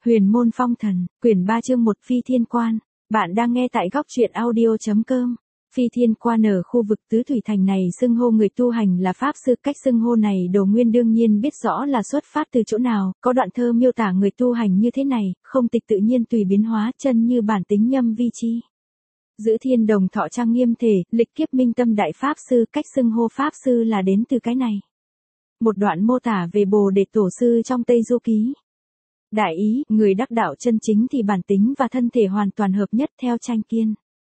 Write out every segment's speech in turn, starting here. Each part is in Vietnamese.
Huyền môn phong thần, quyển 3 chương 1 Phi Thiên Quan. Bạn đang nghe tại góc truyện audio.com. Phi Thiên Quan ở khu vực Tứ Thủy Thành này xưng hô người tu hành là Pháp Sư. Cách xưng hô này Đồ Nguyên đương nhiên biết rõ là xuất phát từ chỗ nào, có đoạn thơ miêu tả người tu hành như thế này, không tịch tự nhiên tùy biến hóa chân như bản tính nhâm vi chi. Giữ thiên đồng thọ trang nghiêm thể, lịch kiếp minh tâm đại Pháp Sư. Cách xưng hô Pháp Sư là đến từ cái này. Một đoạn mô tả về Bồ Đề Tổ Sư trong Tây Du Ký. Đại ý, người đắc đạo chân chính thì bản tính và thân thể hoàn toàn hợp nhất theo Tranh Kiên.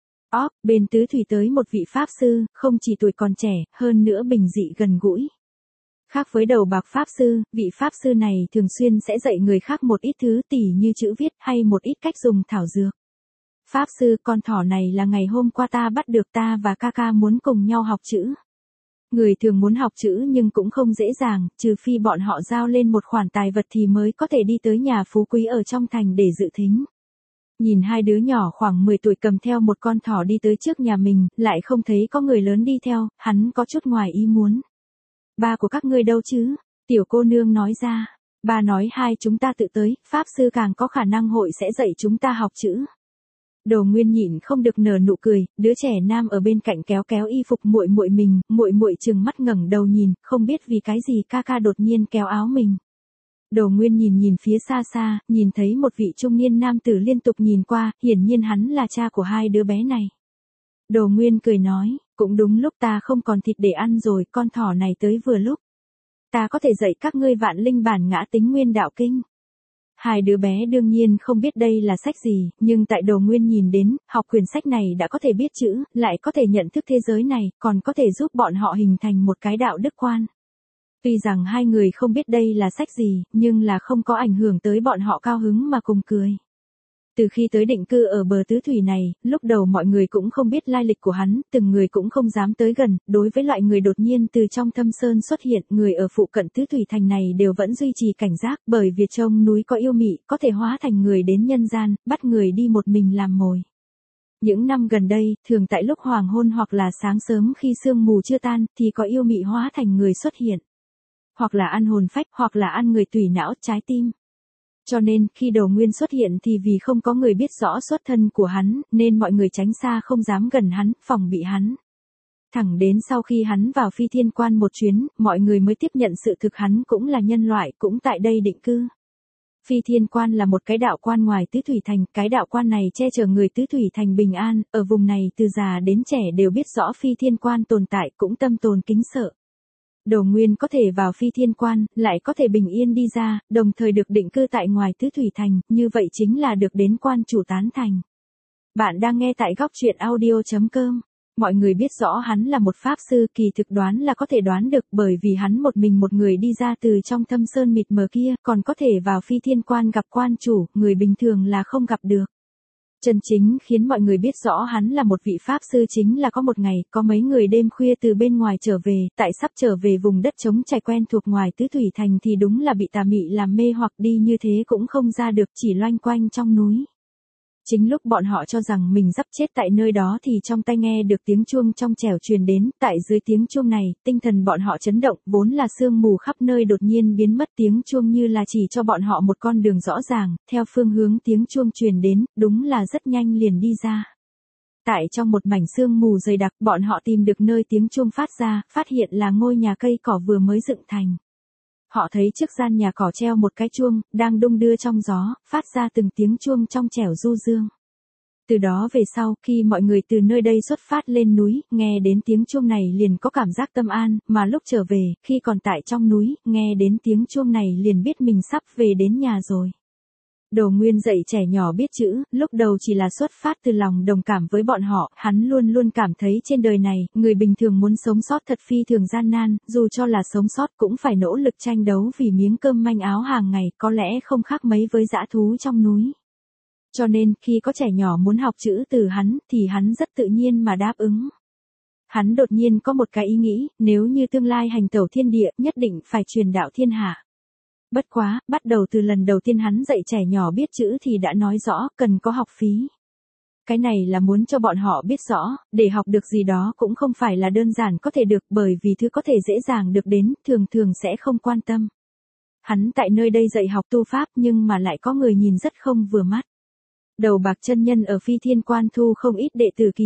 Bên Tứ Thủy tới một vị Pháp Sư, không chỉ tuổi còn trẻ, hơn nữa bình dị gần gũi. Khác với đầu bạc Pháp Sư, vị Pháp Sư này thường xuyên sẽ dạy người khác một ít thứ tỉ như chữ viết hay một ít cách dùng thảo dược. Pháp Sư, con thỏ này là ngày hôm qua ta bắt được, ta và ca ca muốn cùng nhau học chữ. Người thường muốn học chữ nhưng cũng không dễ dàng, trừ phi bọn họ giao lên một khoản tài vật thì mới có thể đi tới nhà phú quý ở trong thành để dự thính. Nhìn hai đứa nhỏ khoảng 10 tuổi cầm theo một con thỏ đi tới trước nhà mình, lại không thấy có người lớn đi theo, hắn có chút ngoài ý muốn. Ba của các ngươi đâu chứ? Tiểu cô nương nói ra. Ba nói hai chúng ta tự tới, Pháp Sư càng có khả năng hội sẽ dạy chúng ta học chữ. Đồ Nguyên nhịn không được nở nụ cười, đứa trẻ nam ở bên cạnh kéo kéo y phục muội muội mình, muội muội trừng mắt ngẩng đầu nhìn, không biết vì cái gì ca ca đột nhiên kéo áo mình. Đồ Nguyên nhìn phía xa xa, nhìn thấy một vị trung niên nam tử liên tục nhìn qua, hiển nhiên hắn là cha của hai đứa bé này. Đồ Nguyên cười nói, cũng đúng lúc ta không còn thịt để ăn rồi, con thỏ này tới vừa lúc. Ta có thể dạy các ngươi Vạn Linh Bản Ngã Tính Nguyên Đạo Kinh. Hai đứa bé đương nhiên không biết đây là sách gì, nhưng tại Đồ Nguyên nhìn đến, học quyển sách này đã có thể biết chữ, lại có thể nhận thức thế giới này, còn có thể giúp bọn họ hình thành một cái đạo đức quan. Tuy rằng hai người không biết đây là sách gì, nhưng là không có ảnh hưởng tới bọn họ cao hứng mà cùng cười. Từ khi tới định cư ở bờ Tứ Thủy này, lúc đầu mọi người cũng không biết lai lịch của hắn, từng người cũng không dám tới gần, đối với loại người đột nhiên từ trong thâm sơn xuất hiện, người ở phụ cận Tứ Thủy Thành này đều vẫn duy trì cảnh giác, bởi vì trong núi có yêu mị, có thể hóa thành người đến nhân gian, bắt người đi một mình làm mồi. Những năm gần đây, thường tại lúc hoàng hôn hoặc là sáng sớm khi sương mù chưa tan, thì có yêu mị hóa thành người xuất hiện. Hoặc là ăn hồn phách, hoặc là ăn người tủy não, trái tim. Cho nên, khi Đồ Nguyên xuất hiện thì vì không có người biết rõ xuất thân của hắn, nên mọi người tránh xa không dám gần hắn, phòng bị hắn. Thẳng đến sau khi hắn vào Phi Thiên Quan một chuyến, mọi người mới tiếp nhận sự thực hắn cũng là nhân loại, cũng tại đây định cư. Phi Thiên Quan là một cái đạo quan ngoài Tứ Thủy Thành, cái đạo quan này che chở người Tứ Thủy Thành bình an, ở vùng này từ già đến trẻ đều biết rõ Phi Thiên Quan tồn tại, cũng tâm tồn kính sợ. Đồ Nguyên có thể vào Phi Thiên Quan, lại có thể bình yên đi ra, đồng thời được định cư tại ngoài Tứ Thủy Thành, như vậy chính là được đến quan chủ tán thành. Bạn đang nghe tại góc truyện audio.com. Mọi người biết rõ hắn là một Pháp Sư, kỳ thực đoán là có thể đoán được, bởi vì hắn một mình một người đi ra từ trong thâm sơn mịt mờ kia, còn có thể vào Phi Thiên Quan gặp quan chủ, người bình thường là không gặp được. Chân chính khiến mọi người biết rõ hắn là một vị Pháp Sư chính là có một ngày, có mấy người đêm khuya từ bên ngoài trở về, tại sắp trở về vùng đất trống trải quen thuộc ngoài Tứ Thủy Thành thì đúng là bị tà mị làm mê hoặc đi như thế cũng không ra được, chỉ loanh quanh trong núi. Chính lúc bọn họ cho rằng mình sắp chết tại nơi đó thì trong tai nghe được tiếng chuông trong trẻo truyền đến, tại dưới tiếng chuông này, tinh thần bọn họ chấn động, vốn là sương mù khắp nơi đột nhiên biến mất, tiếng chuông như là chỉ cho bọn họ một con đường rõ ràng, theo phương hướng tiếng chuông truyền đến, đúng là rất nhanh liền đi ra. Tại trong một mảnh sương mù dày đặc, bọn họ tìm được nơi tiếng chuông phát ra, phát hiện là ngôi nhà cây cỏ vừa mới dựng thành. Họ thấy trước gian nhà cỏ treo một cái chuông, đang đung đưa trong gió, phát ra từng tiếng chuông trong trẻo du dương. Từ đó về sau, khi mọi người từ nơi đây xuất phát lên núi, nghe đến tiếng chuông này liền có cảm giác tâm an, mà lúc trở về, khi còn tại trong núi, nghe đến tiếng chuông này liền biết mình sắp về đến nhà rồi. Đồ Nguyên dạy trẻ nhỏ biết chữ, lúc đầu chỉ là xuất phát từ lòng đồng cảm với bọn họ, hắn luôn luôn cảm thấy trên đời này, người bình thường muốn sống sót thật phi thường gian nan, dù cho là sống sót cũng phải nỗ lực tranh đấu vì miếng cơm manh áo hàng ngày, có lẽ không khác mấy với dã thú trong núi. Cho nên, khi có trẻ nhỏ muốn học chữ từ hắn, thì hắn rất tự nhiên mà đáp ứng. Hắn đột nhiên có một cái ý nghĩ, nếu như tương lai hành tẩu thiên địa, nhất định phải truyền đạo thiên hạ. Bất quá, bắt đầu từ lần đầu tiên hắn dạy trẻ nhỏ biết chữ thì đã nói rõ, cần có học phí. Cái này là muốn cho bọn họ biết rõ, để học được gì đó cũng không phải là đơn giản có thể được, bởi vì thứ có thể dễ dàng được đến, thường thường sẽ không quan tâm. Hắn tại nơi đây dạy học tu pháp nhưng mà lại có người nhìn rất không vừa mắt. Đầu bạc chân nhân ở Phi Thiên Quan thu không ít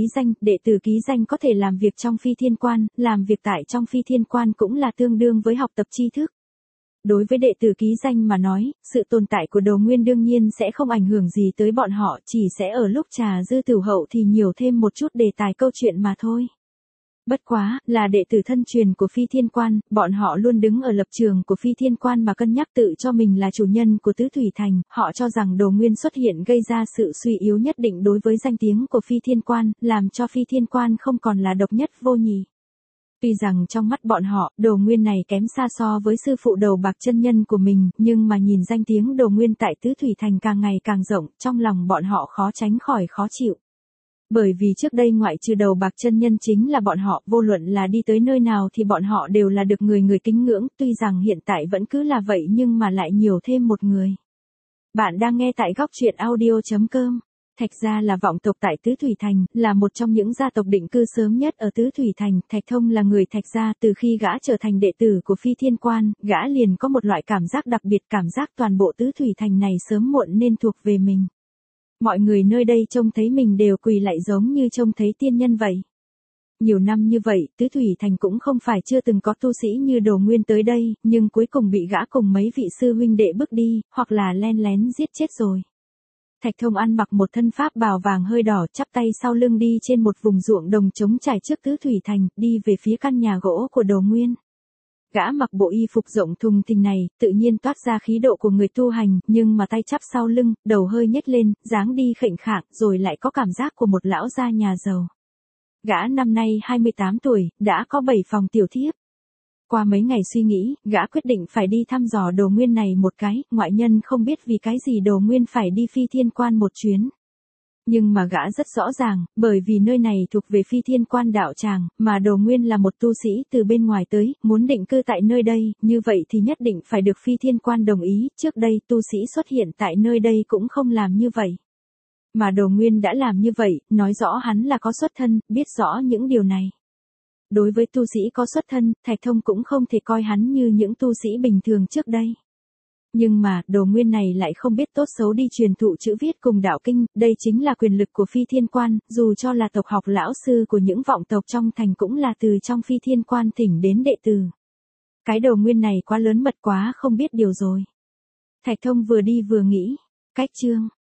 đệ tử ký danh có thể làm việc trong Phi Thiên Quan, làm việc tại trong Phi Thiên Quan cũng là tương đương với học tập tri thức. Đối với đệ tử ký danh mà nói, sự tồn tại của Đồ Nguyên đương nhiên sẽ không ảnh hưởng gì tới bọn họ, chỉ sẽ ở lúc trà dư tửu hậu thì nhiều thêm một chút đề tài câu chuyện mà thôi. Bất quá, là đệ tử thân truyền của Phi Thiên Quan, bọn họ luôn đứng ở lập trường của Phi Thiên Quan mà cân nhắc tự cho mình là chủ nhân của Tứ Thủy Thành, họ cho rằng Đồ Nguyên xuất hiện gây ra sự suy yếu nhất định đối với danh tiếng của Phi Thiên Quan, làm cho Phi Thiên Quan không còn là độc nhất vô nhị. Tuy rằng trong mắt bọn họ, Đồ Nguyên này kém xa so với sư phụ đầu bạc chân nhân của mình, nhưng mà nhìn danh tiếng Đồ Nguyên tại Tứ Thủy Thành càng ngày càng rộng, trong lòng bọn họ khó tránh khỏi khó chịu. Bởi vì trước đây ngoại trừ đầu bạc chân nhân chính là bọn họ, vô luận là đi tới nơi nào thì bọn họ đều là được người kính ngưỡng, tuy rằng hiện tại vẫn cứ là vậy nhưng mà lại nhiều thêm một người. Bạn đang nghe tại góc truyện audio.com. Thạch gia là vọng tộc tại Tứ Thủy Thành, là một trong những gia tộc định cư sớm nhất ở Tứ Thủy Thành. Thạch Thông là người Thạch gia, từ khi gã trở thành đệ tử của Phi Thiên Quan, gã liền có một loại cảm giác đặc biệt, cảm giác toàn bộ Tứ Thủy Thành này sớm muộn nên thuộc về mình. Mọi người nơi đây trông thấy mình đều quỳ lạy giống như trông thấy tiên nhân vậy. Nhiều năm như vậy, Tứ Thủy Thành cũng không phải chưa từng có tu sĩ như Đồ Nguyên tới đây, nhưng cuối cùng bị gã cùng mấy vị sư huynh đệ bước đi, hoặc là len lén giết chết rồi. Thạch Thông ăn mặc một thân pháp bào vàng hơi đỏ, chắp tay sau lưng đi trên một vùng ruộng đồng trống trải trước Tứ Thủy Thành, đi về phía căn nhà gỗ của Đồ Nguyên. Gã mặc bộ y phục rộng thùng thình này, tự nhiên toát ra khí độ của người tu hành, nhưng mà tay chắp sau lưng, đầu hơi nhếch lên, dáng đi khệnh khạng, rồi lại có cảm giác của một lão gia nhà giàu. Gã năm nay 28 tuổi, đã có 7 phòng tiểu thiếp. Qua mấy ngày suy nghĩ, gã quyết định phải đi thăm dò Đồ Nguyên này một cái, ngoại nhân không biết vì cái gì Đồ Nguyên phải đi Phi Thiên Quan một chuyến. Nhưng mà gã rất rõ ràng, bởi vì nơi này thuộc về Phi Thiên Quan đạo tràng, mà Đồ Nguyên là một tu sĩ từ bên ngoài tới, muốn định cư tại nơi đây, như vậy thì nhất định phải được Phi Thiên Quan đồng ý, trước đây tu sĩ xuất hiện tại nơi đây cũng không làm như vậy. Mà Đồ Nguyên đã làm như vậy, nói rõ hắn là có xuất thân, biết rõ những điều này. Đối với tu sĩ có xuất thân, Thạch Thông cũng không thể coi hắn như những tu sĩ bình thường trước đây. Nhưng mà, Đồ Nguyên này lại không biết tốt xấu đi truyền thụ chữ viết cùng đạo kinh, đây chính là quyền lực của Phi Thiên Quan, dù cho là tộc học lão sư của những vọng tộc trong thành cũng là từ trong Phi Thiên Quan thỉnh đến đệ tử. Cái Đồ Nguyên này quá lớn mật quá không biết điều rồi. Thạch Thông vừa đi vừa nghĩ, cách chương.